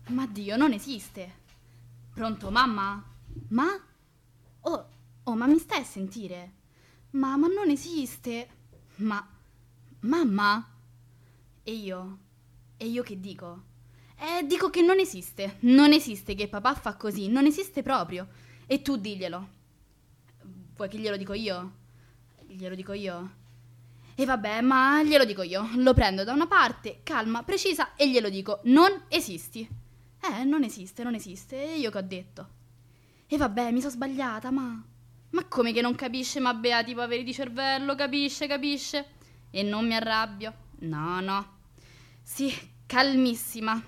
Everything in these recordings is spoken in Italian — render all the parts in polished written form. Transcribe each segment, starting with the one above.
Ma Dio, non esiste. Pronto, mamma? Ma? Ma mi stai a sentire? Ma non esiste. Ma, mamma? E io? E io che dico? Dico che non esiste. Non esiste che papà fa così. Non esiste proprio. E tu diglielo. Vuoi che glielo dico io? Glielo dico io? E vabbè, ma glielo dico io. Lo prendo da una parte, calma, precisa, e glielo dico. Non esisti. Non esiste, non esiste. E io che ho detto? E vabbè, mi sono sbagliata, ma... Ma come che non capisce, ma beati poveri di cervello, capisce, capisce. E non mi arrabbio. No, no. Sì, calmissima.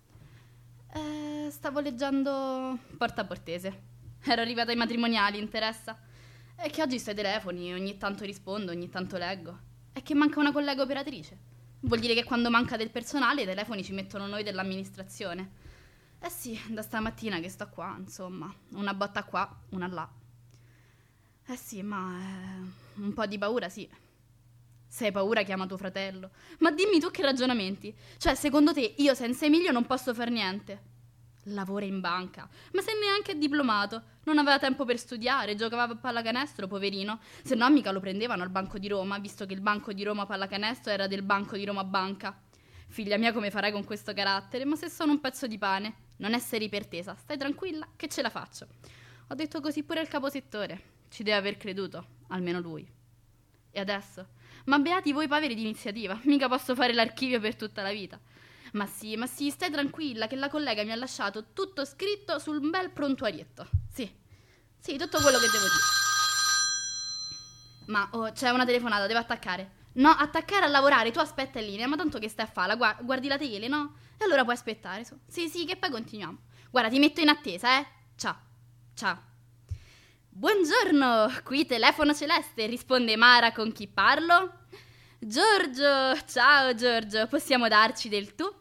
Stavo leggendo Porta Portese. Ero arrivata ai matrimoniali, interessa? È che oggi sto ai telefoni, ogni tanto rispondo, ogni tanto leggo. È che manca una collega operatrice. Vuol dire che quando manca del personale i telefoni ci mettono noi dell'amministrazione. Eh sì, da stamattina che sto qua, insomma. Una botta qua, una là. Eh sì, ma un po' di paura sì. Se hai paura chiama tuo fratello. Ma dimmi tu che ragionamenti. Cioè, secondo te io senza Emilio non posso far niente? Lavora in banca. Ma se neanche è diplomato. Non aveva tempo per studiare, giocava a pallacanestro, poverino. Se no mica lo prendevano al Banco di Roma, visto che il Banco di Roma pallacanestro era del Banco di Roma Banca. Figlia mia, come farai con questo carattere? Ma se sono un pezzo di pane. Non essere ipertesa, stai tranquilla che ce la faccio. Ho detto così pure al caposettore. Ci deve aver creduto, almeno lui. E adesso? Ma beati voi poveri di iniziativa, mica posso fare l'archivio per tutta la vita. Ma sì, stai tranquilla che la collega mi ha lasciato tutto scritto sul bel prontuarietto. Sì, tutto quello che devo dire. Ma c'è una telefonata, devo attaccare. No, attaccare a lavorare, tu aspetta in linea, ma tanto che stai a fare? Guardi la tele, no? E allora puoi aspettare, su. Sì, che poi continuiamo. Guarda, ti metto in attesa, Ciao. Buongiorno, qui Telefono Celeste, risponde Mara, con chi parlo? Giorgio, ciao Giorgio, possiamo darci del tu?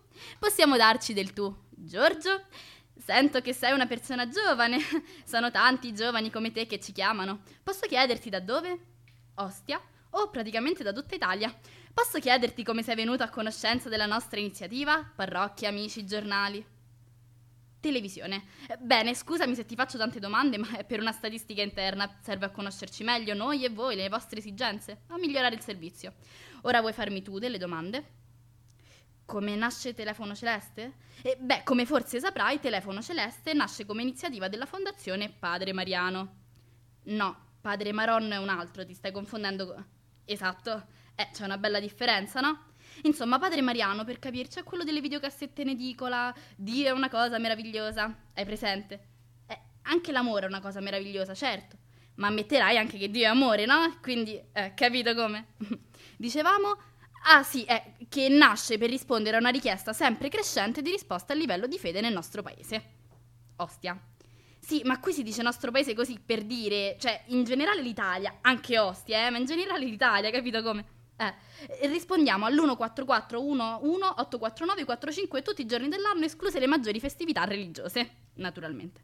Giorgio? Sento che sei una persona giovane, sono tanti giovani come te che ci chiamano. Posso chiederti da dove? Ostia? Oh, praticamente da tutta Italia. Posso chiederti come sei venuto a conoscenza della nostra iniziativa? Parrocchie, amici, giornali? Televisione. Bene, scusami se ti faccio tante domande, ma è per una statistica interna. Serve a conoscerci meglio noi e voi, le vostre esigenze, a migliorare il servizio. Ora vuoi farmi tu delle domande? Come nasce Telefono Celeste? Come forse saprai, Telefono Celeste nasce come iniziativa della Fondazione Padre Mariano. No, Padre Maron è un altro, ti stai confondendo. Esatto, c'è una bella differenza, no? Insomma, Padre Mariano, per capirci, è quello delle videocassette in edicola. Dio è una cosa meravigliosa, hai presente? Anche l'amore è una cosa meravigliosa, certo. Ma ammetterai anche che Dio è amore, no? Quindi, capito come? Dicevamo? Ah sì, che nasce per rispondere a una richiesta sempre crescente di risposta al livello di fede nel nostro paese. Ostia. Sì, ma qui si dice nostro paese così per dire, cioè, in generale l'Italia, anche Ostia, ma in generale l'Italia, capito come? Rispondiamo all'144 11 849 45 tutti i giorni dell'anno, escluse le maggiori festività religiose, naturalmente.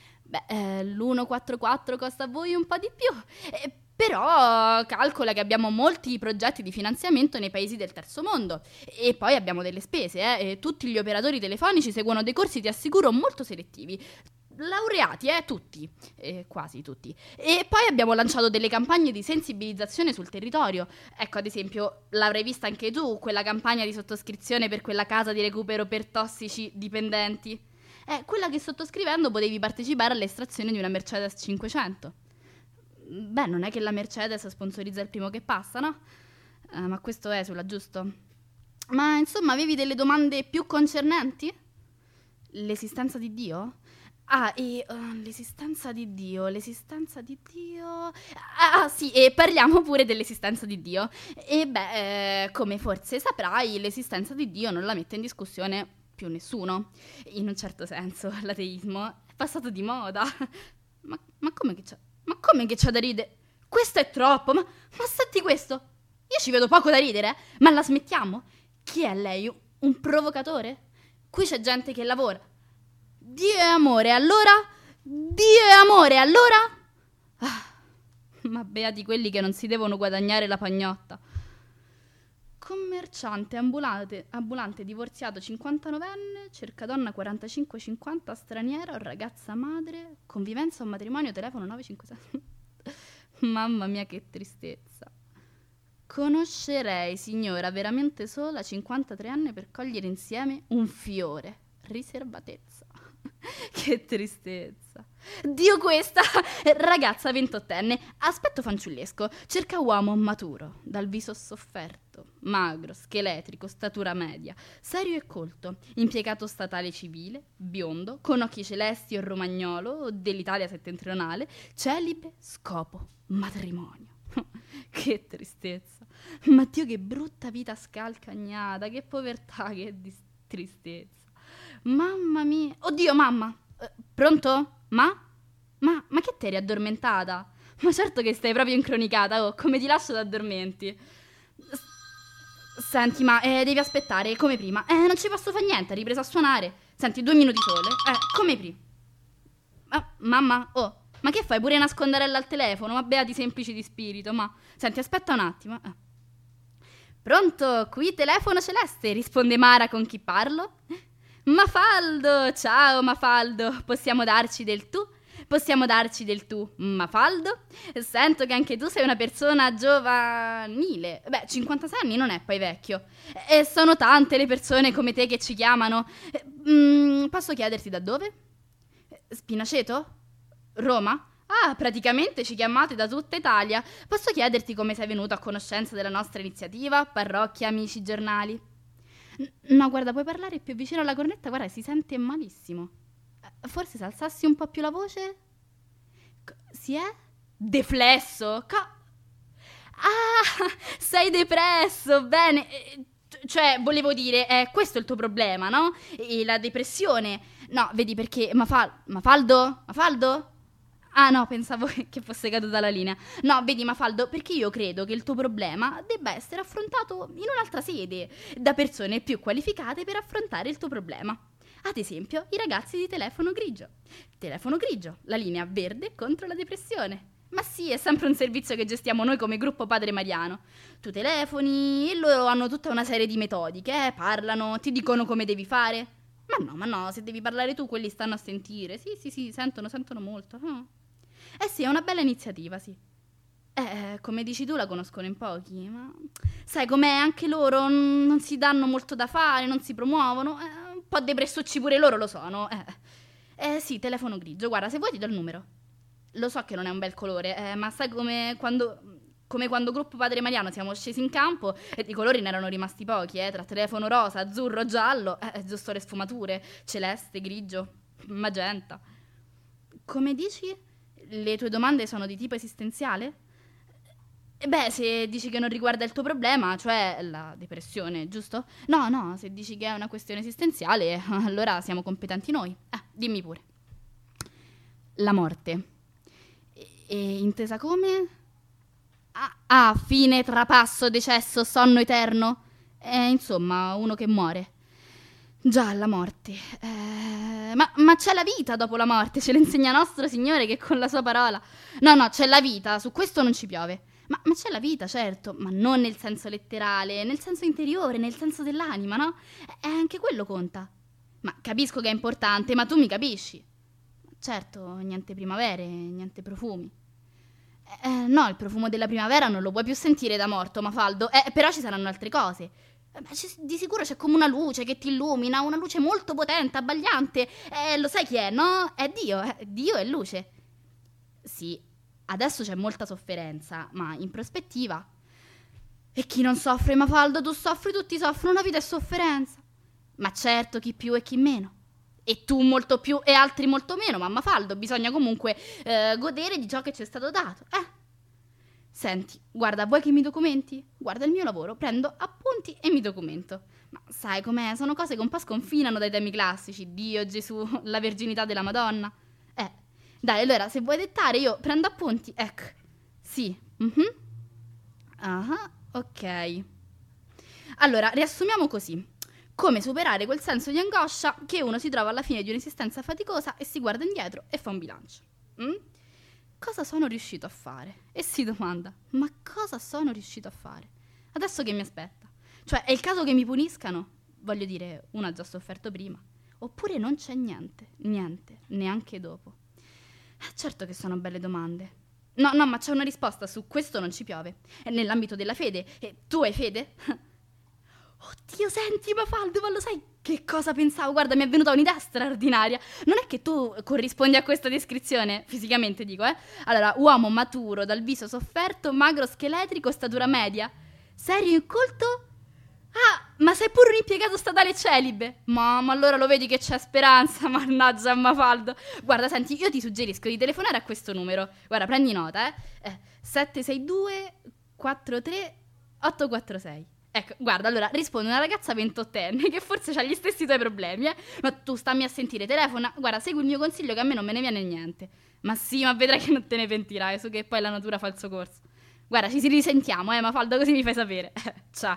L'144 costa a voi un po' di più, però calcola che abbiamo molti progetti di finanziamento nei paesi del terzo mondo e poi abbiamo delle spese, e tutti gli operatori telefonici seguono dei corsi, ti assicuro, molto selettivi. Laureati, tutti, quasi tutti. E poi abbiamo lanciato delle campagne di sensibilizzazione sul territorio. Ecco, ad esempio, l'avrai vista anche tu, quella campagna di sottoscrizione per quella casa di recupero per tossici dipendenti. Quella che sottoscrivendo potevi partecipare all'estrazione di una Mercedes 500. Non è che la Mercedes sponsorizza il primo che passa, no? Ma questo è sulla giusto. Ma insomma, avevi delle domande più concernenti? L'esistenza di Dio? L'esistenza di Dio. Sì, e parliamo pure dell'esistenza di Dio. Come forse saprai, l'esistenza di Dio non la mette in discussione più nessuno. In un certo senso, l'ateismo è passato di moda. Ma come che c'è da ridere? Questo è troppo, ma senti questo? Io ci vedo poco da ridere, ma la smettiamo? Chi è lei? Un provocatore? Qui c'è gente che lavora. Dio è amore, allora? Ma beati quelli che non si devono guadagnare la pagnotta. commerciante ambulante divorziato 59enne, cerca donna 45-50, straniera o ragazza madre, convivenza o matrimonio, telefono 956. Mamma mia che tristezza. Conoscerei, signora, veramente sola, 53enne, per cogliere insieme un fiore. Riservatezza. Che tristezza. Dio, questa ragazza 28enne, aspetto fanciullesco, cerca uomo maturo, dal viso sofferto, magro, scheletrico, statura media, serio e colto, impiegato statale civile, biondo, con occhi celesti o romagnolo o dell'Italia settentrionale, celibe, scopo, matrimonio. Che tristezza. Ma Dio, che brutta vita scalcagnata, che povertà, che tristezza. Mamma mia. Oddio, mamma. Pronto? Ma che t'eri addormentata? Ma certo che stai proprio incronicata. Oh, come ti lascio d'addormenti? Senti, ma devi aspettare, come prima. Non ci posso fare niente, ha ripreso a suonare. Senti, 2 minuti sole. Come prima. Mamma, oh, ma che fai? Pure una scondarella al telefono? Ma beati semplici di spirito, ma... Senti, aspetta un attimo. Pronto? Qui telefono celeste, risponde Mara, con chi parlo? Mafaldo, ciao Mafaldo, possiamo darci del tu? Possiamo darci del tu, Mafaldo? Sento che anche tu sei una persona giovanile. Beh, 56 anni non è poi vecchio. E sono tante le persone come te che ci chiamano. Posso chiederti da dove? Spinaceto? Roma? Ah, praticamente ci chiamate da tutta Italia. Posso chiederti come sei venuto a conoscenza della nostra iniziativa? Parrocchia, amici, giornali? No, guarda, puoi parlare più vicino alla cornetta, guarda, si sente malissimo. Forse se alzassi un po' più la voce? Si è? Deflesso? Sei depresso, bene. Cioè, volevo dire, questo è il tuo problema, no? E la depressione. No, vedi perché... Mafaldo? Ah no, pensavo che fosse caduta la linea. No, vedi Mafaldo, perché io credo che il tuo problema debba essere affrontato in un'altra sede, da persone più qualificate per affrontare il tuo problema. Ad esempio, i ragazzi di Telefono Grigio. Telefono Grigio, la linea verde contro la depressione. Ma sì, è sempre un servizio che gestiamo noi come gruppo Padre Mariano. Tu telefoni e loro hanno tutta una serie di metodiche, parlano, ti dicono come devi fare. Ma no, se devi parlare tu quelli stanno a sentire. Sì, sentono molto. Sì, è una bella iniziativa, sì. Come dici tu la conoscono in pochi, ma sai com'è, anche loro non si danno molto da fare, non si promuovono, un po' depressucci pure loro lo sono. Sì, Telefono Grigio, guarda, se vuoi ti do il numero. Lo so che non è un bel colore, ma sai come quando gruppo Padre Mariano siamo scesi in campo e di colori ne erano rimasti pochi, tra telefono rosa, azzurro, giallo, giusto le sfumature, celeste, grigio, magenta. Come dici? Le tue domande sono di tipo esistenziale? Beh, se dici che non riguarda il tuo problema, cioè la depressione, giusto? No, se dici che è una questione esistenziale, allora siamo competenti noi. Dimmi pure. La morte. E intesa come? Fine, trapasso, decesso, sonno eterno. Insomma, uno che muore. Già, la morte. Ma c'è la vita dopo la morte, ce l'insegna nostro Signore che con la sua parola... No, c'è la vita, su questo non ci piove. Ma c'è la vita, certo, ma non nel senso letterale, nel senso interiore, nel senso dell'anima, no? Anche quello conta. Ma capisco che è importante, ma tu mi capisci. Certo, niente primavere, niente profumi. No, il profumo della primavera non lo puoi più sentire da morto, Mafaldo. Però ci saranno altre cose. Di sicuro c'è come una luce che ti illumina, una luce molto potente, abbagliante. Lo sai chi è, no? È Dio, Dio è luce. Sì, adesso c'è molta sofferenza, ma in prospettiva. E chi non soffre, Mafaldo? Tu soffri, tutti soffrono, una vita è sofferenza. Ma certo, chi più e chi meno. E tu molto più e altri molto meno, ma Mafaldo, bisogna comunque godere di ciò che ci è stato dato, Senti, guarda, vuoi che mi documenti? Guarda il mio lavoro, prendo appunti e mi documento. Ma sai com'è? Sono cose che un po' sconfinano dai temi classici. Dio, Gesù, la verginità della Madonna. Dai, allora, se vuoi dettare io prendo appunti. Ecco. Sì. Ok. Allora, riassumiamo così. Come superare quel senso di angoscia che uno si trova alla fine di un'esistenza faticosa e si guarda indietro e fa un bilancio. Cosa sono riuscito a fare? E si domanda, ma cosa sono riuscito a fare? Adesso che mi aspetta? Cioè, è il caso che mi puniscano? Voglio dire, uno ha già sofferto prima. Oppure non c'è niente, neanche dopo. Certo che sono belle domande. No, ma c'è una risposta, su questo non ci piove. È nell'ambito della fede. E tu hai fede? Oddio, senti, Mafalda, ma lo sai che cosa pensavo? Guarda, mi è venuta un'idea straordinaria. Non è che tu corrispondi a questa descrizione, fisicamente dico, eh? Allora, uomo maturo, dal viso sofferto, magro, scheletrico, statura media. Serio, incolto? Ah, ma sei pure un impiegato statale celibe? Ma allora lo vedi che c'è speranza, mannaggia Mafalda. Guarda, senti, io ti suggerisco di telefonare a questo numero. Guarda, prendi nota, 762 43 846. Ecco, guarda, allora risponde una ragazza 28enne che forse ha gli stessi tuoi problemi, ma tu stammi a sentire, telefona, guarda, segui il mio consiglio che a me non me ne viene niente. Ma sì, ma vedrai che non te ne pentirai, su che poi la natura fa il suo corso. Guarda, ci si risentiamo, Mafalda, così mi fai sapere. Ciao.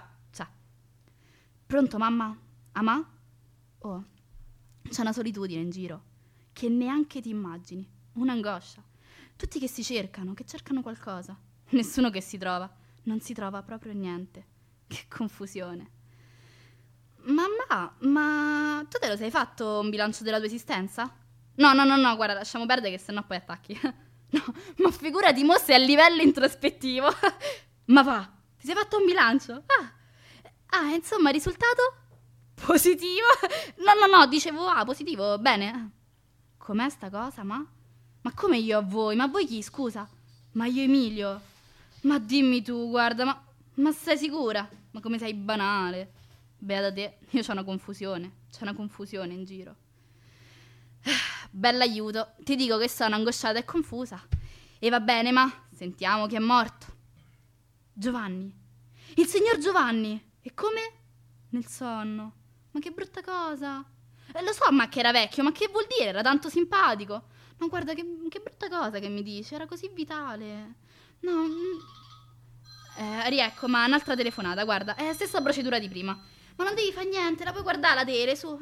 Pronto, mamma? Amà? Oh, c'è una solitudine in giro, che neanche ti immagini, un'angoscia. Tutti che si cercano, che cercano qualcosa. Nessuno che si trova, non si trova proprio niente. Che confusione. Mamma, ma tu te lo sei fatto un bilancio della tua esistenza? No, guarda, lasciamo perdere che sennò poi attacchi. No, ma figurati, mo sei a livello introspettivo. Ma va, ti sei fatto un bilancio? Insomma, risultato? Positivo? No, dicevo, positivo, bene. Com'è sta cosa, ma? Ma come io a voi? Ma voi chi, scusa? Ma io Emilio? Ma dimmi tu, guarda, ma sei sicura? Ma come sei banale? Beata te, io c'ho una confusione in giro. Bell'aiuto, ti dico che sono angosciata e confusa. E va bene, ma sentiamo chi è morto. Giovanni, il signor Giovanni. E come? Nel sonno. Ma che brutta cosa. Lo so, ma che era vecchio, ma che vuol dire? Era tanto simpatico. No, guarda, che brutta cosa che mi dici, era così vitale. No. Riecco, ma un'altra telefonata, guarda, è la stessa procedura di prima. Ma non devi fare niente, la puoi guardare la tele, su,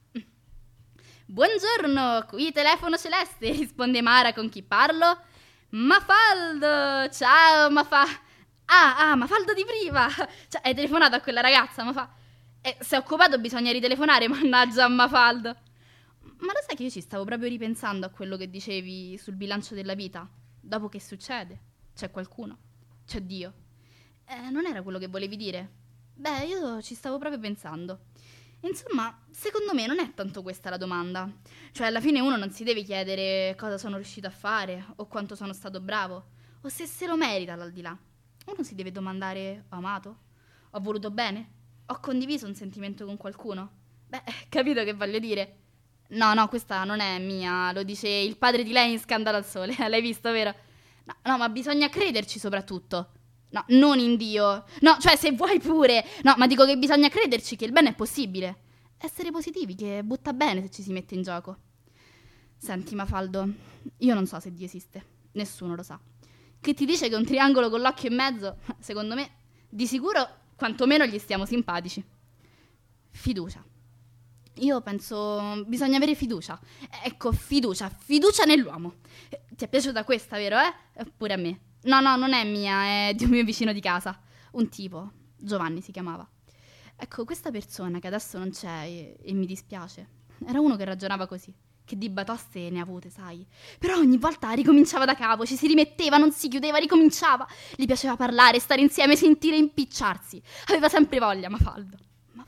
Buongiorno, qui telefono celeste, risponde Mara, con chi parlo? Mafaldo, ciao, Mafaldo di prima. Cioè, hai telefonato a quella ragazza, se è occupato bisogna ritelefonare, mannaggia Mafaldo. Ma lo sai che io ci stavo proprio ripensando a quello che dicevi sul bilancio della vita? Dopo che succede? C'è qualcuno? C'è Dio? Non era quello che volevi dire? Beh, io ci stavo proprio pensando. Insomma, secondo me non è tanto questa la domanda. Cioè, alla fine uno non si deve chiedere cosa sono riuscito a fare, o quanto sono stato bravo, o se lo merita l'aldilà. Uno si deve domandare: ho amato? Ho voluto bene? Ho condiviso un sentimento con qualcuno? Beh, capito che voglio dire? No, questa non è mia, lo dice il padre di lei in Scandalo al Sole, l'hai visto, vero? No, ma bisogna crederci soprattutto. No, non in Dio. No, cioè, se vuoi pure. No, ma dico che bisogna crederci che il bene è possibile. Essere positivi, che butta bene se ci si mette in gioco. Senti, Mafaldo, io non so se Dio esiste. Nessuno lo sa. Che ti dice che un triangolo con l'occhio in mezzo, secondo me, di sicuro, quantomeno gli stiamo simpatici. Fiducia. Io penso bisogna avere fiducia. Ecco, fiducia nell'uomo. Ti è piaciuta questa, vero, Pure a me. No, non è mia, è di un mio vicino di casa. Un tipo, Giovanni si chiamava. Ecco, questa persona che adesso non c'è e mi dispiace, era uno che ragionava così, che di batoste ne ha avute, sai. Però ogni volta ricominciava da capo, ci si rimetteva, non si chiudeva, ricominciava. Gli piaceva parlare, stare insieme, sentire, impicciarsi. Aveva sempre voglia, Mafaldo,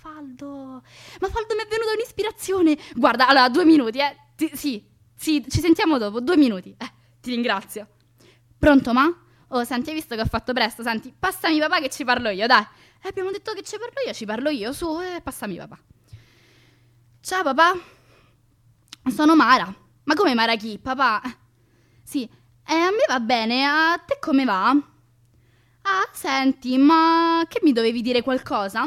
mi è venuta un'ispirazione. Guarda, allora, 2 minuti, Sì, ci sentiamo dopo, 2 minuti. Ti ringrazio. Pronto, ma? Oh, senti, hai visto che ho fatto presto? Senti, passami papà che ci parlo io, dai. Abbiamo detto che ci parlo io, su, passami papà. Ciao papà. Sono Mara. Ma come Mara chi? Papà? Sì, a me va bene, a te come va? Senti, ma che mi dovevi dire qualcosa?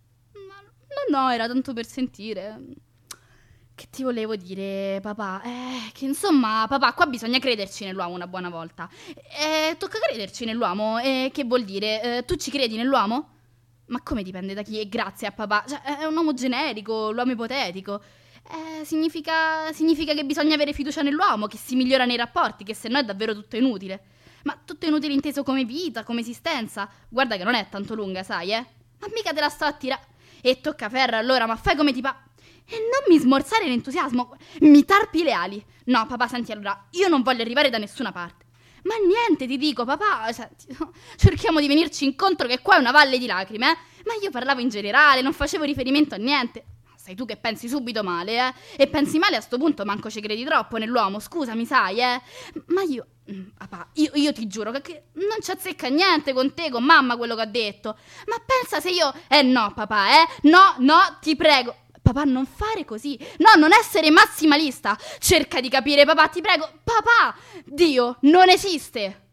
No, era tanto per sentire. Che ti volevo dire, papà? Che insomma, papà, qua bisogna crederci nell'uomo una buona volta. Tocca crederci nell'uomo. Che vuol dire? Tu ci credi nell'uomo? Ma come dipende da chi? E grazie a papà. Cioè, è un uomo generico, l'uomo ipotetico. Significa che bisogna avere fiducia nell'uomo, che si migliora nei rapporti, che se no è davvero tutto inutile. Ma tutto inutile inteso come vita, come esistenza. Guarda che non è tanto lunga, sai, Ma mica te la sto a tirare. E tocca ferro allora, ma fai come ti pa... E non mi smorzare l'entusiasmo, mi tarpi le ali. No, papà, senti, allora, io non voglio arrivare da nessuna parte. Ma niente, ti dico, papà, senti, cerchiamo di venirci incontro che qua è una valle di lacrime, eh? Ma io parlavo in generale, non facevo riferimento a niente. Sai tu che pensi subito male, eh? E pensi male a sto punto, manco ci credi troppo nell'uomo, scusami, sai, eh? Ma io, papà, io ti giuro che non ci azzecca niente con te, con mamma, quello che ho detto. Ma pensa se io... no, papà, no, ti prego. Papà, non fare così. No, non essere massimalista. Cerca di capire, papà, ti prego. Papà, Dio non esiste.